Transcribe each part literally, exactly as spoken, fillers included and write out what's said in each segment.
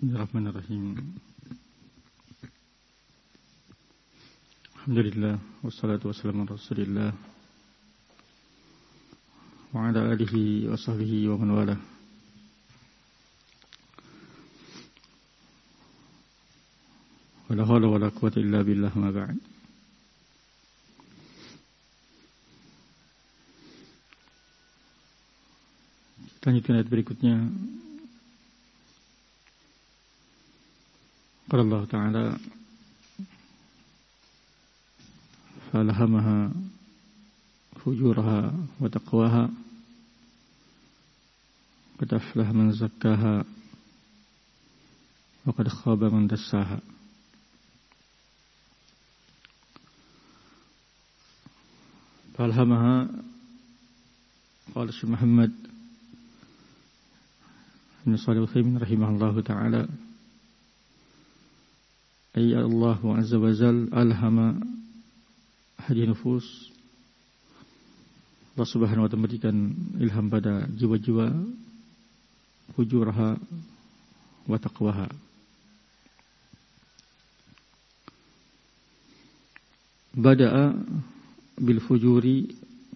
Bismillahirrahmanirrahim. Alhamdulillah wassalatu wassalamu ala Rasulillah wa ala alihi wa sahbihi wa man walah. Wala haula wala quwwata illa billah, ma ba'd. Lanjutkan ayat berikutnya. Qala Allah Ta'ala فألهمها فجورها وتقواها قد أفلح من زكاها وقد خاب من دساها. فألهمها قال الشيخ محمد بن صالح العثيمين رحمه الله تعالى أي الله عز وجل ألهم hadiah nufus. Allah Subhanahu wa ta'ala memberikan ilham pada jiwa-jiwa fujuraha wa taqwaha. Bada'a bil fujuri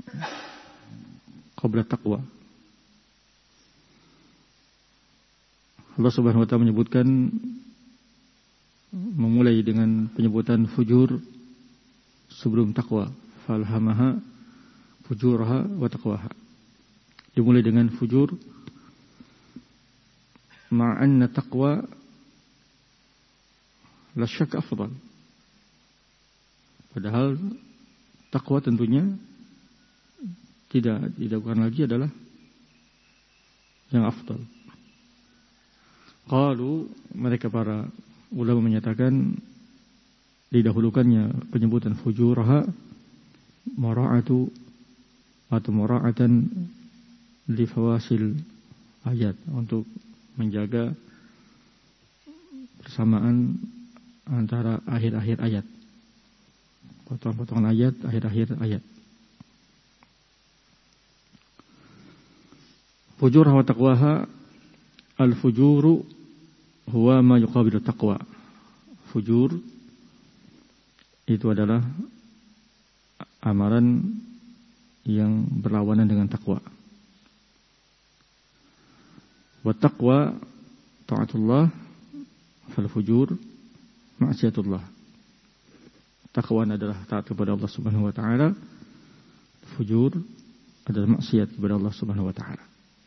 qabla taqwa. Allah Subhanahu wa ta'ala menyebutkan, memulai dengan penyebutan fujur sebelum takwa. Falhamaha fujuraha wa taqwaha. Dimulai dengan fujur, ma'anna taqwa la syak afdal. Padahal takwa tentunya tidak didahulukan lagi adalah yang afdal. Qalu, mereka para ulama menyatakan didahulukannya penyebutan fujuraha mara'atu atau mara'atan li fawasil ayat, untuk menjaga persamaan antara akhir-akhir ayat, potongan-potongan ayat, akhir-akhir ayat. Fujuraha wa taqwaha. Al-fujuru huwa ma yuqabilu taqwa. Fujur itu adalah amaran yang berlawanan dengan takwa. Wa taqwa ta'atullah, fal fujur ma'siyatullah. Takwa adalah taat kepada Allah Subhanahu wa ta'ala, fujur adalah maksiat kepada Allah Subhanahu wa ta'ala.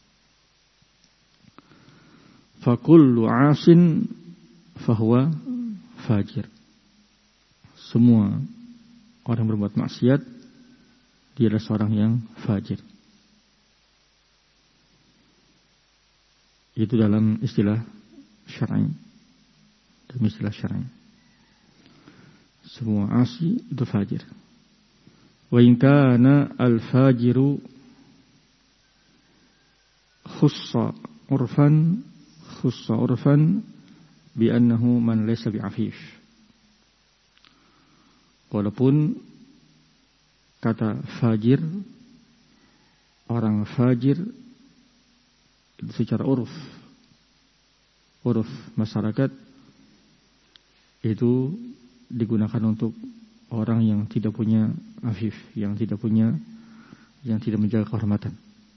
Fa kullu 'asin fahuwa fajir. Semua orang berbuat maksiat, dia adalah seorang yang fajir. Itu dalam istilah syar'i. Dalam istilah syar'i. Semua asi itu fajir. Wa in kana al-fajiru khussa urfan khussa urfan bi annahu man laysa bi'afif. Walaupun kata fajir, orang fajir itu secara uruf, uruf masyarakat itu digunakan untuk orang yang tidak punya afif, yang tidak punya, yang tidak menjaga kehormatan.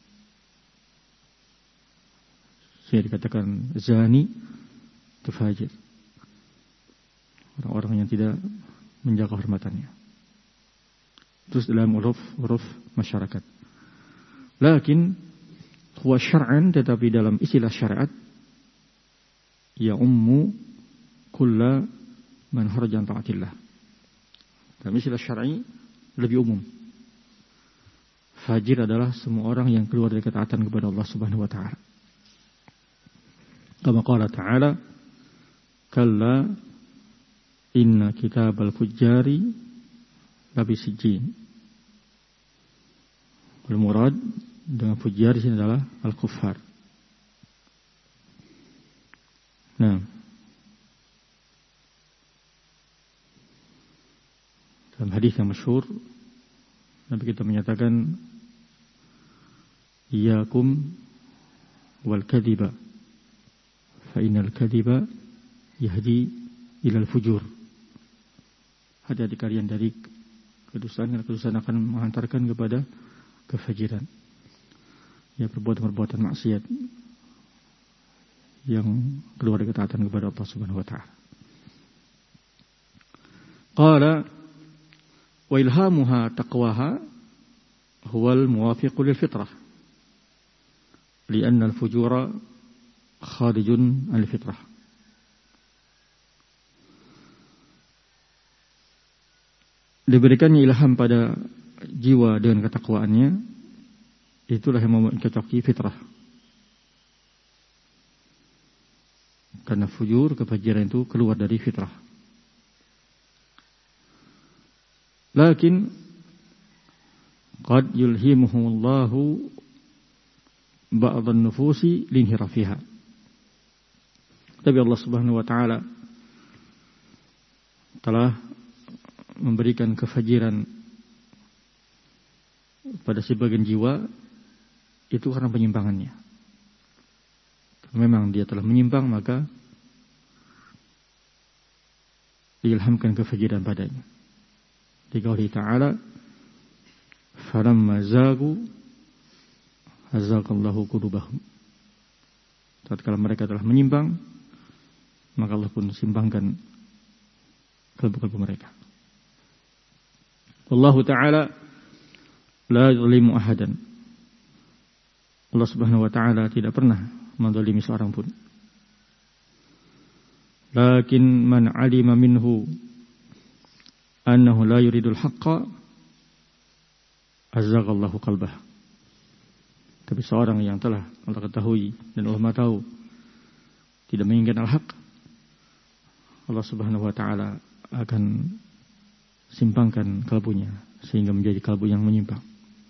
Saya dikatakan zani itu fajir, orang-orang yang tidak menjaga kehormatannya. Terus dalam uruf uruf masyarakat. Lakin huwa syar'an, tetapi dalam istilah syariat ya ummu kulla man kharaja an ta'atillah. Dalam istilah syar'i lebih umum. Fajir adalah semua orang yang keluar dari ketaatan kepada Allah Subhanahu wa ta'ala. Kama qala ta'ala, kalla inna kitabal fujjari labi sijjin. Al-murad dengan fujjar di sini adalah al-kuffar. Nah, dalam hadis yang masyhur Nabi kita menyatakan, iyyakum wal kadhiba fa innal kadhiba yahdi ilal fujur. Hati-hati kalian dari kedustaan, karena kedustaan akan menghantarkan kepada kefajiran. Ya, perbuatan-perbuatan maksiat yang keluar dari ketaatan kepada Allah Subhanahu wa taala. Qala wa ilhamuha taqwaha huwal muwafiqu lil fitrah. Lianna al-fujura kharijun al-fitrah. Diberikannya ilham pada jiwa dengan ketakwaannya, itulah yang mencocoki fitrah. Karena fujur, kefajiran itu keluar dari fitrah. Lakin qad yulhimuhumullahu ba'dhan nufusi linhirafiha. Tapi Allah Subhanahu wa taala telah memberikan kefajiran pada sebagian jiwa itu karena penyimpangannya. Memang dia telah menyimpang, maka diilhamkan kefajiran padanya. Di qauli ta'ala, falamma zagu azaqallahu qulubahum. Tatkala mereka telah menyimpang, maka Allah pun simpangkan kalbu-kalbu mereka. Wallahu ta'ala la yuzlimu ahadan. Allah Subhanahu wa ta'ala tidak pernah menzalimi seorang pun. Lakin man 'alima minhu annahu la yuridul haqqa azzaghallahu qalbah. Tapi seorang yang telah Allah ketahui dan Allah tahu tidak menginginkan al-haq, Allah Subhanahu wa ta'ala akan simpangkan kalbunya sehingga menjadi kalbu yang menyimpang.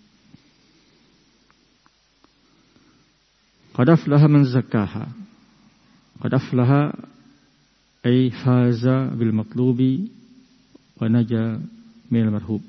Qad aflaha man zakkaha. Qad aflaha ay faza bil matlubi wa naja minal marhub.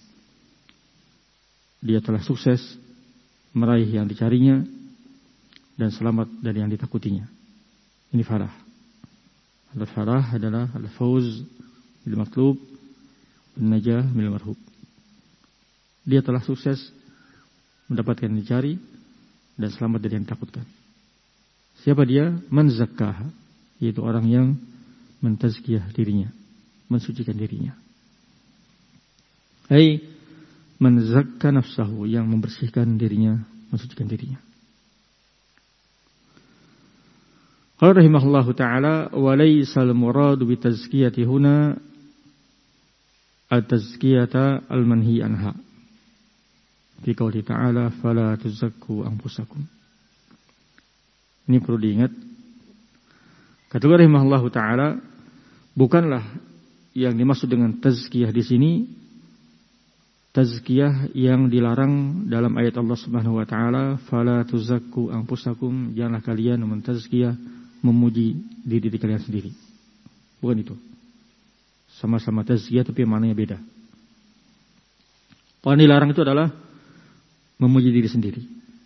Dia telah sukses meraih yang dicarinya dan selamat dari yang ditakutinya. Ini falah. Al-falah adalah al-fawz bil matlub wan najah minal marhub. Dia telah sukses mendapatkan yang dicari dan selamat dari yang ditakutkan. Siapa dia? Man zakkaha, yaitu orang yang mentazkiyah dirinya, mensucikan dirinya. Ai man zakka nafsahu, yang membersihkan dirinya, mensucikan dirinya. Qala rahimahullahu taala wa laysal muradu bi tazkiyati huna at-tazkiyata al-manhi anha. Fi qouli ta'ala fala tuzakku anfusakum. Ini perlu diingat. Kata rahimahullahu taala, bukanlah yang dimaksud dengan tazkiyah di sini tazkiyah yang dilarang dalam ayat Allah Subhanahu wa taala, fala tuzakku anfusakum, janganlah kalian mentazkiyah, memuji diri, diri kalian sendiri. Bukan itu. Sama-sama tazkiyah tapi maknanya beda. Yang dilarang itu adalah memuji diri sendiri.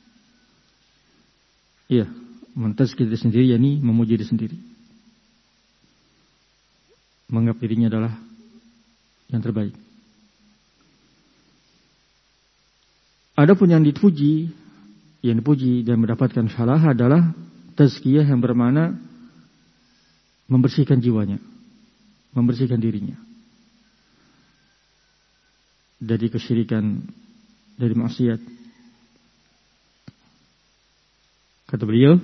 Iya, mentazkiyah diri sendiri yakni memuji diri sendiri. Menganggap dirinya adalah yang terbaik. Adapun yang dipuji, yang dipuji dan mendapatkan salah adalah tazkiyah yang bermakna membersihkan jiwanya, membersihkan dirinya dari kesyirikan, dari maksiat. Kata beliau,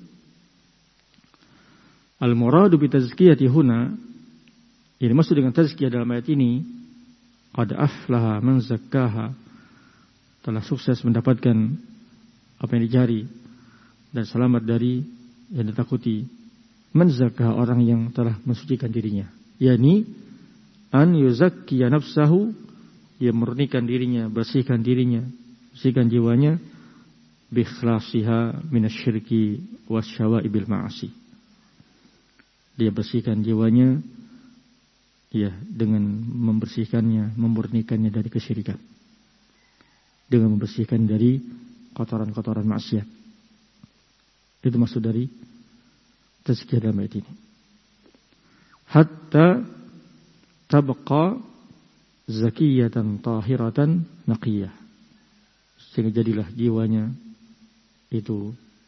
al-muradu bi tazkiyati huna, yang dimaksud dengan tazkiyah dalam ayat ini, qad aflaha man zakkaha, telah sukses mendapatkan apa yang dicari dan selamat dari yang ditakuti. Man zakkaha, orang yang telah mensucikan dirinya, yakni an yuzakkiya nafsahu, yang memurnikan dirinya, bersihkan dirinya, bersihkan jiwanya, bi ikhlasiha minasyirki wasyawaibil ma'asi. Dia bersihkan jiwanya ya dengan membersihkannya, memurnikannya dari kesyirikan, dengan membersihkan dari kotoran-kotoran maksiat. Itu maksud dari tazkiyah dalam ayat ini. Hatta tabqa zakiyatan tahiratan naqiyah. Sehingga jadilah jiwanya itu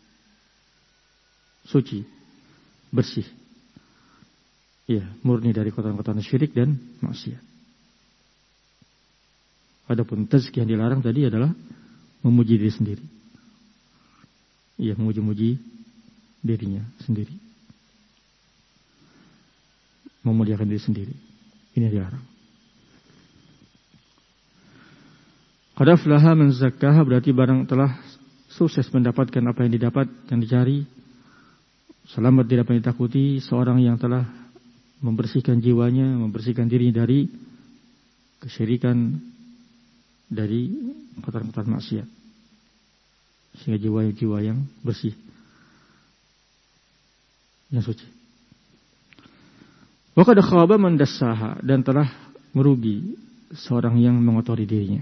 suci, bersih. Ya, murni dari kotoran-kotoran syirik dan maksiat. Adapun tazkiyah yang dilarang tadi adalah memuji diri sendiri. Iya, memuji-muji dirinya sendiri. Memuliakan diri sendiri. Ini yang dilarang. Qad aflaha man zakkaha, berarti barang telah sukses mendapatkan apa yang didapat, yang dicari. Selamat tidak apa yang ditakuti seorang yang telah membersihkan jiwanya, membersihkan dirinya dari kesyirikan, dari kotoran-kotoran maksiat. Sehingga jiwa-jiwa yang bersih, yang suci. Wa qad khaba man dassaha, dan telah merugi seorang yang mengotori dirinya.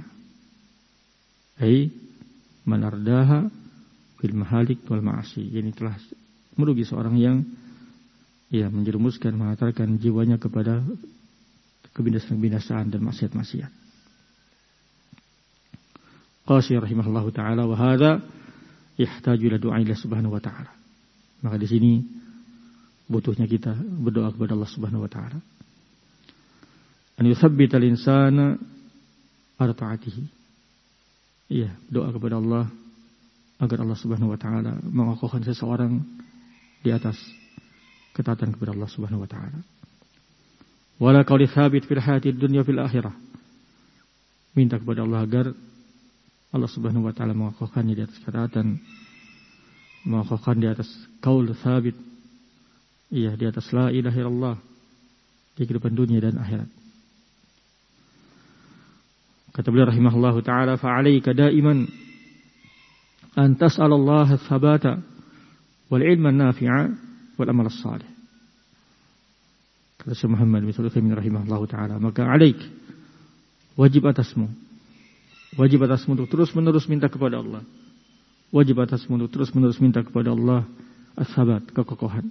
Ai man ardaha fil mahalik wal ma'asi. Ini telah merugi seorang yang ya menjerumuskan, mengantarkan jiwanya kepada kebinasaan-binasaan dan maksiat-maksiat. Qasi rahimahullahu taala, wa hadza yahtaju ila du'a ila subhanahu wa ta'ala. Maka di sini butuhnya kita berdoa kepada Allah Subhanahu wa taala. An yuthabbita al-insana ala ta'atihi. Iya, doa kepada Allah agar Allah Subhanahu wa taala mengokohkan seseorang di atas ketaatan kepada Allah Subhanahu wa taala. Wala qawli thabit fil hayati dunya fil akhirah. Minta kepada Allah agar Allah Subhanahu wa taala mengokohkannya di atas ketaatan, mengokohkan di atas qaul thabit. Iya, di atas la ilaha illallah di kehidupan dunia dan akhirat. Kata beliau rahimahullahu taala, fa 'alaika da'iman an tas'al Allah ats-tsabata wal 'ilma an-nafi'a wal amal as-salih. Kata Syekh Muhammad bin Shalih rahimahullahu taala, maka 'alaik, wajib atasmu, wajib atasmu untuk terus-menerus minta kepada Allah. Wajib atasmu untuk terus-menerus minta kepada Allah as-sabat, kekokohan.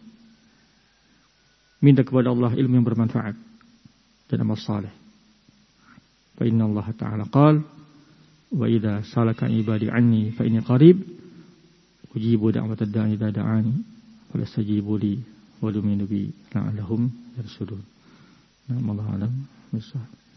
Minta kepada Allah ilmu yang bermanfaat dan amal saleh. Fa inna Allah ta'ala qala, wa idza salaka ibadi anni fa inni qarib ujibu da'watad da'i idza da'ani falastajibu li wa yu'minu bi la'allahum yarshudun. Nah, wallahu a'lam.